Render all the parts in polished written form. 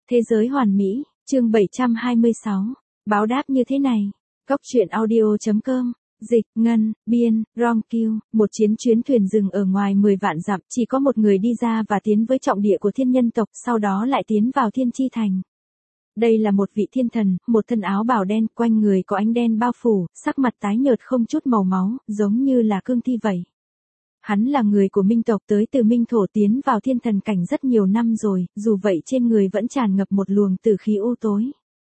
Thế giới hoàn mỹ, chương 726. Báo đáp như thế này. Góc truyện audio.com. Dịch, Ngân, Biên, Rom Kiêu, một chuyến thuyền dừng ở ngoài 10 vạn dặm, chỉ có một người đi ra và tiến với trọng địa của thiên nhân tộc, sau đó lại tiến vào thiên chi thành. Đây là một vị thiên thần, một thân áo bào đen, quanh người có ánh đen bao phủ, sắc mặt tái nhợt không chút màu máu, giống như là cương thi vậy. Hắn là người của Minh tộc, tới từ Minh thổ, tiến vào thiên thần cảnh rất nhiều năm rồi, dù vậy trên người vẫn tràn ngập một luồng tử khí u tối.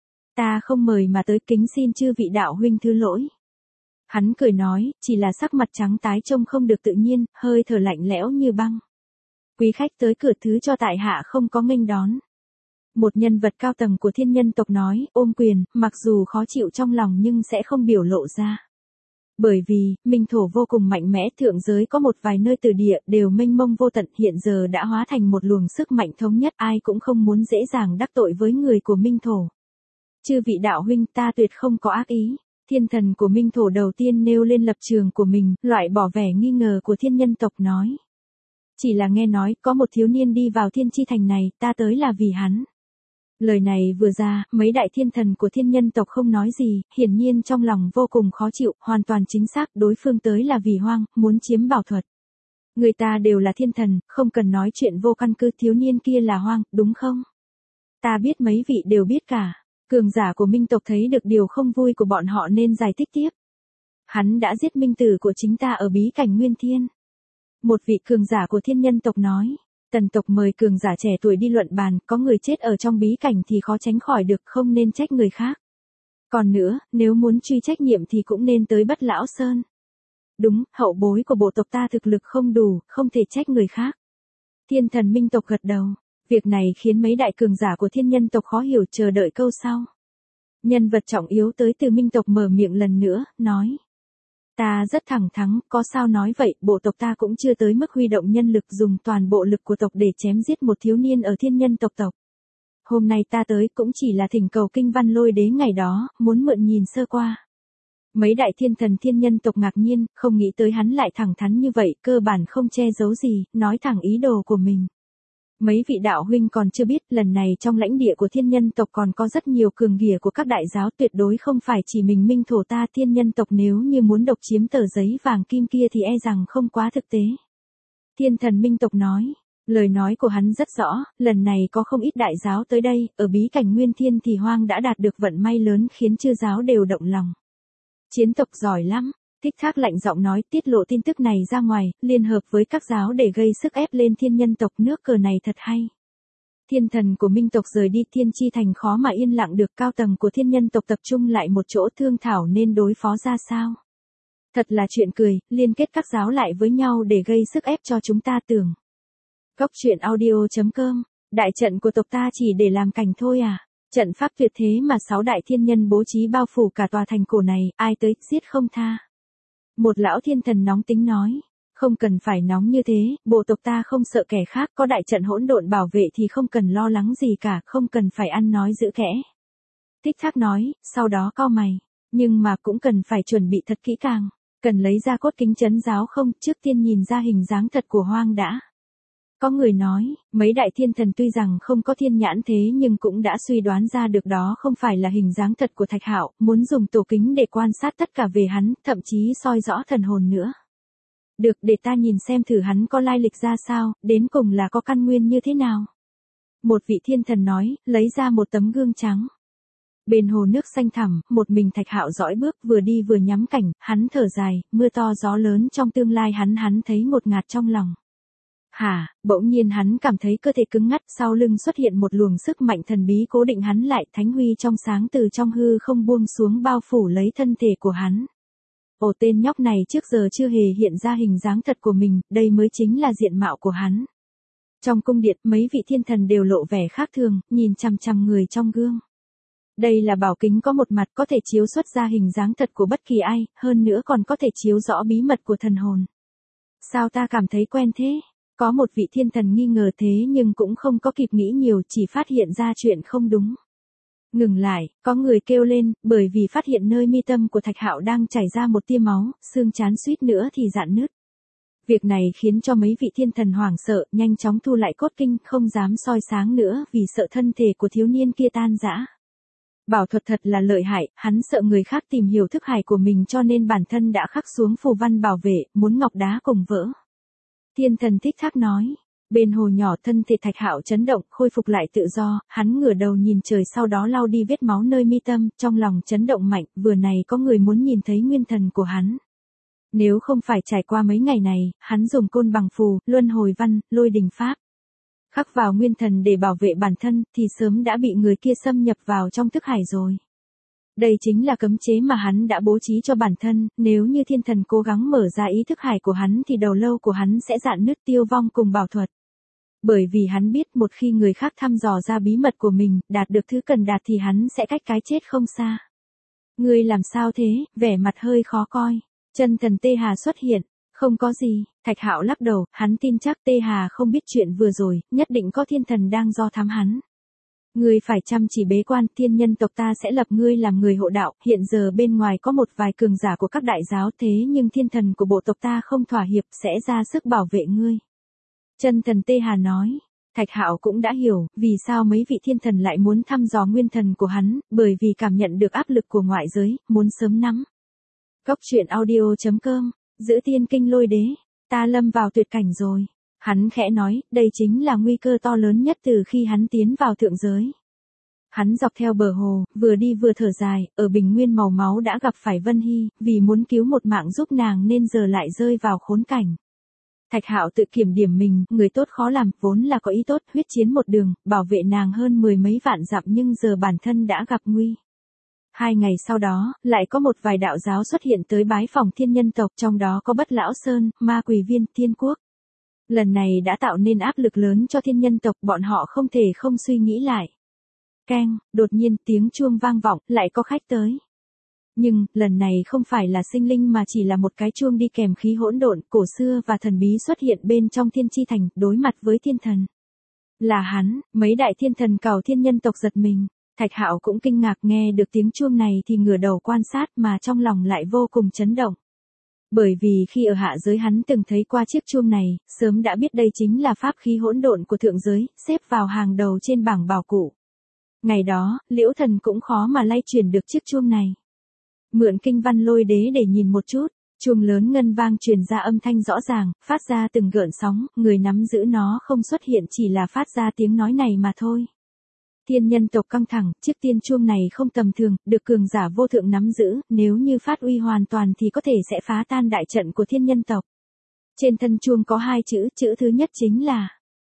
Ta không mời mà tới, kính xin chư vị đạo huynh thứ lỗi. Hắn cười nói, chỉ là sắc mặt trắng tái trông không được tự nhiên, hơi thở lạnh lẽo như băng. Quý khách tới cửa, thứ cho tại hạ không có nghênh đón. Một nhân vật cao tầng của thiên nhân tộc nói, ôm quyền, mặc dù khó chịu trong lòng nhưng sẽ không biểu lộ ra. Bởi vì, Minh thổ vô cùng mạnh mẽ, thượng giới có một vài nơi từ địa đều mênh mông vô tận, hiện giờ đã hóa thành một luồng sức mạnh thống nhất, ai cũng không muốn dễ dàng đắc tội với người của Minh thổ. Chư vị đạo huynh, ta tuyệt không có ác ý. Thiên thần của Minh thổ đầu tiên nêu lên lập trường của mình, loại bỏ vẻ nghi ngờ của thiên nhân tộc nói. Chỉ là nghe nói, có một thiếu niên đi vào thiên chi thành này, ta tới là vì hắn. Lời này vừa ra, mấy đại thiên thần của thiên nhân tộc không nói gì, hiển nhiên trong lòng vô cùng khó chịu, hoàn toàn chính xác, đối phương tới là vì Hoang, muốn chiếm bảo thuật. Người ta đều là thiên thần, không cần nói chuyện vô căn cứ, thiếu niên kia là Hoang, đúng không? Ta biết, mấy vị đều biết cả. Cường giả của Minh tộc thấy được điều không vui của bọn họ nên giải thích tiếp. Hắn đã giết minh tử của chính ta ở bí cảnh Nguyên Thiên. Một vị cường giả của thiên nhân tộc nói. Tần tộc mời cường giả trẻ tuổi đi luận bàn, có người chết ở trong bí cảnh thì khó tránh khỏi được, không nên trách người khác. Còn nữa, nếu muốn truy trách nhiệm thì cũng nên tới Bất Lão Sơn. Đúng, hậu bối của bộ tộc ta thực lực không đủ, không thể trách người khác. Thiên thần Minh tộc gật đầu. Việc này khiến mấy đại cường giả của thiên nhân tộc khó hiểu, chờ đợi câu sau. Nhân vật trọng yếu tới từ Minh tộc mở miệng lần nữa, nói. Ta rất thẳng thắn, có sao nói vậy, bộ tộc ta cũng chưa tới mức huy động nhân lực dùng toàn bộ lực của tộc để chém giết một thiếu niên ở thiên nhân tộc. Hôm nay ta tới cũng chỉ là thỉnh cầu Kinh Văn Lôi Đế ngày đó, muốn mượn nhìn sơ qua. Mấy đại thiên thần thiên nhân tộc ngạc nhiên, không nghĩ tới hắn lại thẳng thắn như vậy, cơ bản không che giấu gì, nói thẳng ý đồ của mình. Mấy vị đạo huynh còn chưa biết, lần này trong lãnh địa của thiên nhân tộc còn có rất nhiều cường ghìa của các đại giáo, tuyệt đối không phải chỉ mình Minh thổ ta, thiên nhân tộc nếu như muốn độc chiếm tờ giấy vàng kim kia thì e rằng không quá thực tế. Thiên thần Minh tộc nói, lời nói của hắn rất rõ, lần này có không ít đại giáo tới đây, ở bí cảnh Nguyên Thiên thì Hoang đã đạt được vận may lớn khiến chư giáo đều động lòng. Chiến tộc giỏi lắm. Thích Thác lạnh giọng nói, tiết lộ tin tức này ra ngoài, liên hợp với các giáo để gây sức ép lên thiên nhân tộc, nước cờ này thật hay. Thiên thần của Minh tộc rời đi, thiên chi thành khó mà yên lặng được, cao tầng của thiên nhân tộc tập trung lại một chỗ thương thảo nên đối phó ra sao. Thật là chuyện cười, liên kết các giáo lại với nhau để gây sức ép cho chúng ta tưởng. Góc truyện audio.com. Đại trận của tộc ta chỉ để làm cảnh thôi à? Trận pháp tuyệt thế mà 6 đại thiên nhân bố trí bao phủ cả tòa thành cổ này, ai tới giết không tha. Một lão thiên thần nóng tính nói, không cần phải nóng như thế, bộ tộc ta không sợ kẻ khác, có đại trận hỗn độn bảo vệ thì không cần lo lắng gì cả, không cần phải ăn nói giữ kẽ. Thích Thác nói, sau đó cau mày, nhưng mà cũng cần phải chuẩn bị thật kỹ càng, cần lấy ra cốt kính trấn giáo không, trước tiên nhìn ra hình dáng thật của Hoang đã. Có người nói, mấy đại thiên thần tuy rằng không có thiên nhãn thế nhưng cũng đã suy đoán ra được đó không phải là hình dáng thật của Thạch Hạo, muốn dùng tổ kính để quan sát tất cả về hắn, thậm chí soi rõ thần hồn nữa. Được, để ta nhìn xem thử hắn có lai lịch ra sao, đến cùng là có căn nguyên như thế nào. Một vị thiên thần nói, lấy ra một tấm gương trắng. Bên hồ nước xanh thẳm, một mình Thạch Hạo dõi bước, vừa đi vừa nhắm cảnh, hắn thở dài, mưa to gió lớn trong tương lai hắn thấy ngột ngạt trong lòng. Bỗng nhiên hắn cảm thấy cơ thể cứng ngắt, sau lưng xuất hiện một luồng sức mạnh thần bí cố định hắn lại, thánh huy trong sáng từ trong hư không buông xuống bao phủ lấy thân thể của hắn. Ồ, tên nhóc này trước giờ chưa hề hiện ra hình dáng thật của mình, đây mới chính là diện mạo của hắn. Trong cung điện, mấy vị thiên thần đều lộ vẻ khác thường, nhìn chằm chằm người trong gương. Đây là bảo kính có một mặt có thể chiếu xuất ra hình dáng thật của bất kỳ ai, hơn nữa còn có thể chiếu rõ bí mật của thần hồn. Sao ta cảm thấy quen thế? Có một vị thiên thần nghi ngờ thế nhưng cũng không có kịp nghĩ nhiều, chỉ phát hiện ra chuyện không đúng. Ngừng lại, có người kêu lên, bởi vì phát hiện nơi mi tâm của Thạch Hạo đang chảy ra một tia máu, xương trán suýt nữa thì rạn nứt. Việc này khiến cho mấy vị thiên thần hoảng sợ, nhanh chóng thu lại cốt kinh, không dám soi sáng nữa vì sợ thân thể của thiếu niên kia tan rã. Bảo thuật thật là lợi hại, hắn sợ người khác tìm hiểu thức hải của mình cho nên bản thân đã khắc xuống phù văn bảo vệ, muốn ngọc đá cùng vỡ. Thiên thần Thích Thác nói. Bên hồ nhỏ thân thể Thạch Hạo chấn động, khôi phục lại tự do, hắn ngửa đầu nhìn trời sau đó lau đi vết máu nơi mi tâm, trong lòng chấn động mạnh, vừa này có người muốn nhìn thấy nguyên thần của hắn. Nếu không phải trải qua mấy ngày này, hắn dùng côn bằng phù, luân hồi văn, lôi đình pháp. Khắc vào nguyên thần để bảo vệ bản thân, thì sớm đã bị người kia xâm nhập vào trong thức hải rồi. Đây chính là cấm chế mà hắn đã bố trí cho bản thân, nếu như thiên thần cố gắng mở ra ý thức hải của hắn thì đầu lâu của hắn sẽ rạn nứt tiêu vong cùng bảo thuật. Bởi vì hắn biết một khi người khác thăm dò ra bí mật của mình, đạt được thứ cần đạt thì hắn sẽ cách cái chết không xa. Ngươi làm sao thế, vẻ mặt hơi khó coi. Chân thần Tê Hà xuất hiện. Không có gì, Thạch Hạo lắc đầu, hắn tin chắc Tê Hà không biết chuyện vừa rồi, nhất định có thiên thần đang do thám hắn. Ngươi phải chăm chỉ bế quan, thiên nhân tộc ta sẽ lập ngươi làm người hộ đạo, hiện giờ bên ngoài có một vài cường giả của các đại giáo thế nhưng thiên thần của bộ tộc ta không thỏa hiệp sẽ ra sức bảo vệ ngươi. Chân thần Tê Hà nói, Thạch Hạo cũng đã hiểu, vì sao mấy vị thiên thần lại muốn thăm dò nguyên thần của hắn, bởi vì cảm nhận được áp lực của ngoại giới, muốn sớm nắm. Cốc truyện audio.com, giữ tiên kinh lôi đế, ta lâm vào tuyệt cảnh rồi. Hắn khẽ nói, đây chính là nguy cơ to lớn nhất từ khi hắn tiến vào thượng giới. Hắn dọc theo bờ hồ, vừa đi vừa thở dài, ở bình nguyên màu máu đã gặp phải Vân Hy, vì muốn cứu một mạng giúp nàng nên giờ lại rơi vào khốn cảnh. Thạch Hạo tự kiểm điểm mình, người tốt khó làm, vốn là có ý tốt, huyết chiến một đường, bảo vệ nàng hơn 10 mấy vạn dặm nhưng giờ bản thân đã gặp nguy. 2 ngày sau đó, lại có một vài đạo giáo xuất hiện tới bái phỏng thiên nhân tộc, trong đó có Bất Lão Sơn, Ma Quỷ Viên, Thiên Quốc. Lần này đã tạo nên áp lực lớn cho thiên nhân tộc, bọn họ không thể không suy nghĩ lại. Keng, đột nhiên tiếng chuông vang vọng, lại có khách tới. Nhưng, lần này không phải là sinh linh mà chỉ là một cái chuông đi kèm khí hỗn độn, cổ xưa và thần bí xuất hiện bên trong thiên chi thành, đối mặt với thiên thần. Là hắn, mấy đại thiên thần cầu thiên nhân tộc giật mình. Thạch Hạo cũng kinh ngạc nghe được tiếng chuông này thì ngửa đầu quan sát mà trong lòng lại vô cùng chấn động. Bởi vì khi ở hạ giới hắn từng thấy qua chiếc chuông này, sớm đã biết đây chính là pháp khí hỗn độn của thượng giới, xếp vào hàng đầu trên bảng bảo cụ. Ngày đó, Liễu Thần cũng khó mà lay chuyển được chiếc chuông này. Mượn kinh văn lôi đế để nhìn một chút, chuông lớn ngân vang truyền ra âm thanh rõ ràng, phát ra từng gợn sóng, người nắm giữ nó không xuất hiện chỉ là phát ra tiếng nói này mà thôi. Thiên nhân tộc căng thẳng, chiếc tiên chuông này không tầm thường, được cường giả vô thượng nắm giữ, nếu như phát uy hoàn toàn thì có thể sẽ phá tan đại trận của thiên nhân tộc. Trên thân chuông có 2 chữ, chữ thứ nhất chính là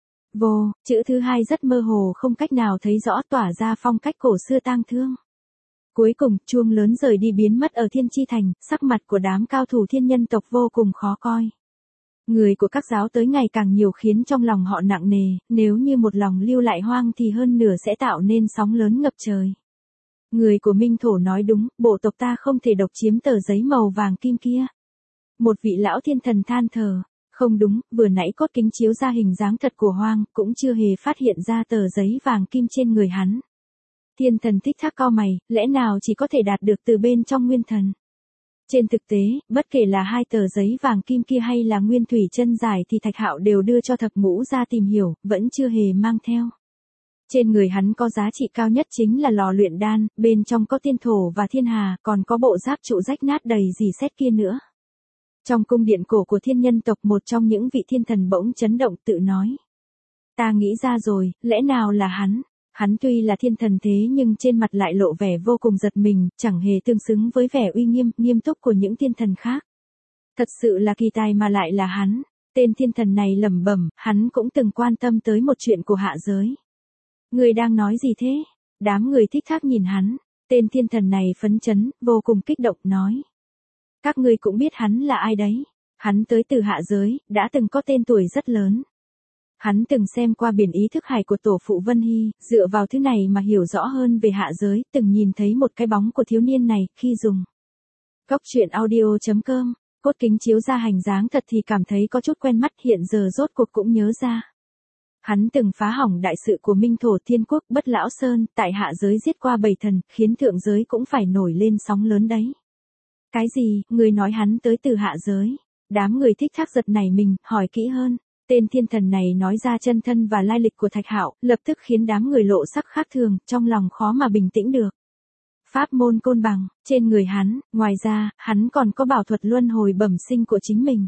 vô, chữ thứ hai rất mơ hồ không cách nào thấy rõ tỏa ra phong cách cổ xưa tang thương. Cuối cùng, chuông lớn rời đi biến mất ở thiên chi thành, sắc mặt của đám cao thủ thiên nhân tộc vô cùng khó coi. Người của các giáo tới ngày càng nhiều khiến trong lòng họ nặng nề, nếu như một lòng lưu lại hoang thì hơn nửa sẽ tạo nên sóng lớn ngập trời. Người của Minh Thổ nói đúng, bộ tộc ta không thể độc chiếm tờ giấy màu vàng kim kia. Một vị lão thiên thần than thở, không đúng, vừa nãy cốt kính chiếu ra hình dáng thật của hoang, cũng chưa hề phát hiện ra tờ giấy vàng kim trên người hắn. Thiên thần Thích Thác cau mày, lẽ nào chỉ có thể đạt được từ bên trong nguyên thần. Trên thực tế, bất kể là 2 tờ giấy vàng kim kia hay là nguyên thủy chân giải thì Thạch Hạo đều đưa cho Thập Ngũ ra tìm hiểu, vẫn chưa hề mang theo. Trên người hắn có giá trị cao nhất chính là lò luyện đan, bên trong có tiên thổ và thiên hà, còn có bộ giáp trụ rách nát đầy dì xét kia nữa. Trong cung điện cổ của thiên nhân tộc, một trong những vị thiên thần bỗng chấn động tự nói. Ta nghĩ ra rồi, lẽ nào là hắn? Hắn tuy là thiên thần thế nhưng trên mặt lại lộ vẻ vô cùng giật mình, chẳng hề tương xứng với vẻ uy nghiêm, nghiêm túc của những thiên thần khác. Thật sự là kỳ tài mà lại là hắn. Tên thiên thần này lẩm bẩm, hắn cũng từng quan tâm tới một chuyện của hạ giới. Người đang nói gì thế? Đám người Thích Thác nhìn hắn. Tên thiên thần này phấn chấn, vô cùng kích động, nói. Các ngươi cũng biết hắn là ai đấy. Hắn tới từ hạ giới, đã từng có tên tuổi rất lớn. Hắn từng xem qua biển ý thức hải của tổ phụ Vân Hy, dựa vào thứ này mà hiểu rõ hơn về hạ giới, từng nhìn thấy một cái bóng của thiếu niên này, khi dùng. Cốc truyện audio.com, cốt kính chiếu ra hình dáng thật thì cảm thấy có chút quen mắt, hiện giờ rốt cuộc cũng nhớ ra. Hắn từng phá hỏng đại sự của Minh Thổ Thiên Quốc, Bất Lão Sơn, tại hạ giới giết qua 7 thần, khiến thượng giới cũng phải nổi lên sóng lớn đấy. Cái gì, người nói hắn tới từ hạ giới? Đám người thích thác giật nảy mình, hỏi kỹ hơn. Tên thiên thần này nói ra chân thân và lai lịch của Thạch Hạo, lập tức khiến đám người lộ sắc khác thường, trong lòng khó mà bình tĩnh được. Pháp môn côn bằng, trên người hắn, ngoài ra, hắn còn có bảo thuật luân hồi bẩm sinh của chính mình.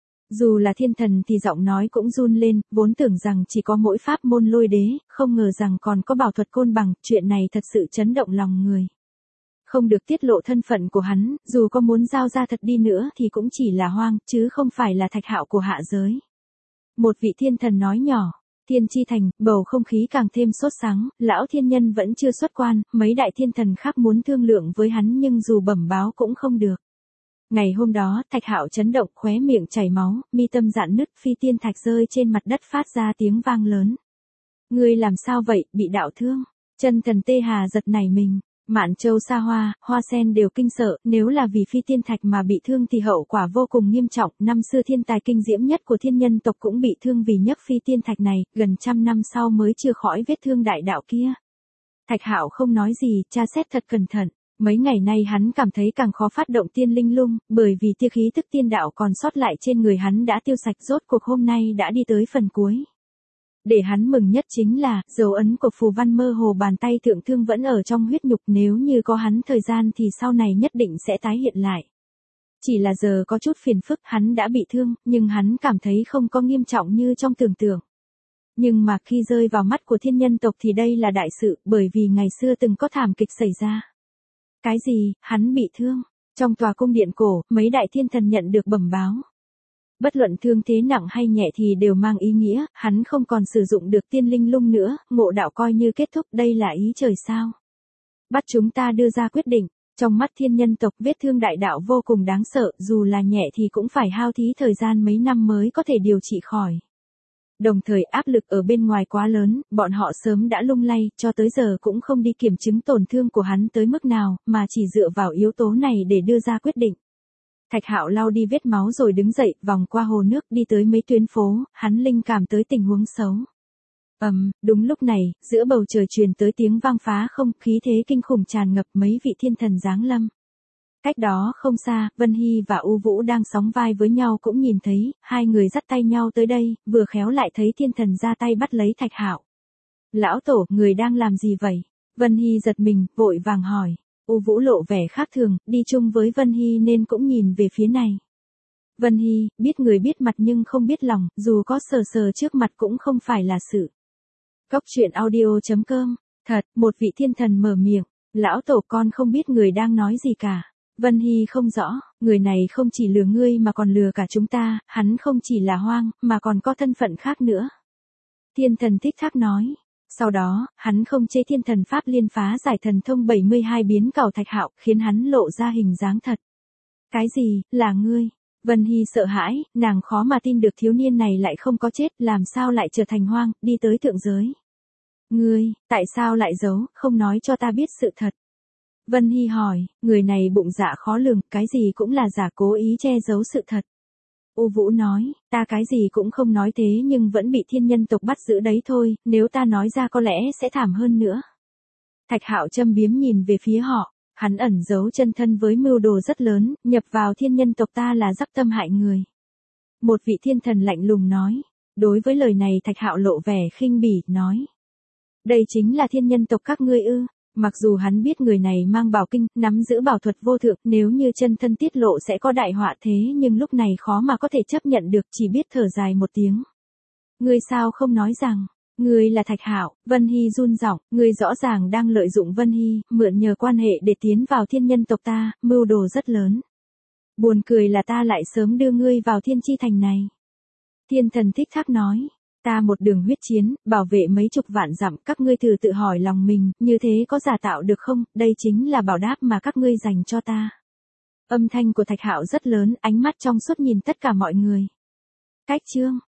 Dù là thiên thần thì giọng nói cũng run lên, vốn tưởng rằng chỉ có mỗi pháp môn lôi đế, không ngờ rằng còn có bảo thuật côn bằng, chuyện này thật sự chấn động lòng người. Không được tiết lộ thân phận của hắn, dù có muốn giao ra thật đi nữa thì cũng chỉ là hoang, chứ không phải là Thạch Hạo của hạ giới. Một vị thiên thần nói nhỏ, Thiên Chi Thành, bầu không khí càng thêm sốt sắng, lão thiên nhân vẫn chưa xuất quan, mấy đại thiên thần khác muốn thương lượng với hắn nhưng dù bẩm báo cũng không được. Ngày hôm đó, Thạch Hạo chấn động, khóe miệng chảy máu, mi tâm rạn nứt, phi tiên thạch rơi trên mặt đất phát ra tiếng vang lớn. Ngươi làm sao vậy, bị đạo thương? Chân thần Tê Hà giật nảy mình. Mạn Châu Sa Hoa, Hoa Sen đều kinh sợ, nếu là vì phi tiên thạch mà bị thương thì hậu quả vô cùng nghiêm trọng, năm xưa thiên tài kinh diễm nhất của thiên nhân tộc cũng bị thương vì nhấc phi tiên thạch này, gần trăm năm sau mới chưa khỏi vết thương đại đạo kia. Thạch Hạo không nói gì, tra xét thật cẩn thận, mấy ngày nay hắn cảm thấy càng khó phát động tiên linh lung, bởi vì tia khí tức tiên đạo còn sót lại trên người hắn đã tiêu sạch, rốt cuộc hôm nay đã đi tới phần cuối. Để hắn mừng nhất chính là, dấu ấn của phù văn mơ hồ bàn tay thượng thương vẫn ở trong huyết nhục, nếu như có hắn thời gian thì sau này nhất định sẽ tái hiện lại. Chỉ là giờ có chút phiền phức, hắn đã bị thương, nhưng hắn cảm thấy không có nghiêm trọng như trong tưởng tượng. Nhưng mà khi rơi vào mắt của thiên nhân tộc thì đây là đại sự, bởi vì ngày xưa từng có thảm kịch xảy ra. Cái gì, hắn bị thương? Trong tòa cung điện cổ, mấy đại thiên thần nhận được bẩm báo. Bất luận thương thế nặng hay nhẹ thì đều mang ý nghĩa, hắn không còn sử dụng được tiên linh lung nữa, ngộ đạo coi như kết thúc, đây là ý trời sao. Bắt chúng ta đưa ra quyết định, trong mắt thiên nhân tộc vết thương đại đạo vô cùng đáng sợ, dù là nhẹ thì cũng phải hao thí thời gian mấy năm mới có thể điều trị khỏi. Đồng thời áp lực ở bên ngoài quá lớn, bọn họ sớm đã lung lay, cho tới giờ cũng không đi kiểm chứng tổn thương của hắn tới mức nào, mà chỉ dựa vào yếu tố này để đưa ra quyết định. Thạch Hạo lau đi vết máu rồi đứng dậy, vòng qua hồ nước đi tới mấy tuyến phố, hắn linh cảm tới tình huống xấu. Đúng lúc này, giữa bầu trời truyền tới tiếng vang phá không, khí thế kinh khủng tràn ngập, mấy vị thiên thần giáng lâm. Cách đó không xa, Vân Hy và U Vũ đang sóng vai với nhau cũng nhìn thấy, hai người dắt tay nhau tới đây, vừa khéo lại thấy thiên thần ra tay bắt lấy Thạch Hạo. Lão tổ, người đang làm gì vậy? Vân Hy giật mình, vội vàng hỏi. U Vũ lộ vẻ khác thường, đi chung với Vân Hy nên cũng nhìn về phía này. Vân Hy, biết người biết mặt nhưng không biết lòng, dù có sờ sờ trước mặt cũng không phải là sự. Cốc truyện audio.com, thật, một vị thiên thần mở miệng, lão tổ con không biết người đang nói gì cả. Vân Hy không rõ, người này không chỉ lừa ngươi mà còn lừa cả chúng ta, hắn không chỉ là hoang, mà còn có thân phận khác nữa. Thiên thần Thích Thác nói. Sau đó, hắn không chế thiên thần pháp liên phá giải thần thông 72 biến cẩu Thạch Hạo, khiến hắn lộ ra hình dáng thật. Cái gì, là ngươi? Vân Hy sợ hãi, nàng khó mà tin được thiếu niên này lại không có chết, làm sao lại trở thành hoang, đi tới thượng giới. Ngươi, tại sao lại giấu, không nói cho ta biết sự thật? Vân Hy hỏi, người này bụng dạ khó lường, cái gì cũng là giả, cố ý che giấu sự thật. U Vũ nói, ta cái gì cũng không nói thế nhưng vẫn bị thiên nhân tộc bắt giữ đấy thôi, nếu ta nói ra có lẽ sẽ thảm hơn nữa. Thạch Hạo châm biếm nhìn về phía họ, hắn ẩn giấu chân thân với mưu đồ rất lớn, nhập vào thiên nhân tộc ta là dắc tâm hại người. Một vị thiên thần lạnh lùng nói, đối với lời này Thạch Hạo lộ vẻ khinh bỉ, nói. Đây chính là thiên nhân tộc các ngươi ư? Mặc dù hắn biết người này mang bảo kinh, nắm giữ bảo thuật vô thượng, nếu như chân thân tiết lộ sẽ có đại họa thế nhưng lúc này khó mà có thể chấp nhận được, chỉ biết thở dài một tiếng. Ngươi sao không nói rằng, ngươi là Thạch Hạo? Vân Hy run giọng, ngươi rõ ràng đang lợi dụng Vân Hy, mượn nhờ quan hệ để tiến vào thiên nhân tộc ta, mưu đồ rất lớn. Buồn cười là ta lại sớm đưa ngươi vào Thiên Chi Thành này. Thiên thần Thích Thác nói. Ta một đường huyết chiến, bảo vệ mấy chục vạn dặm, các ngươi thử tự hỏi lòng mình, như thế có giả tạo được không, đây chính là bảo đáp mà các ngươi dành cho ta. Âm thanh của Thạch Hạo rất lớn, ánh mắt trong suốt nhìn tất cả mọi người. Cách chương.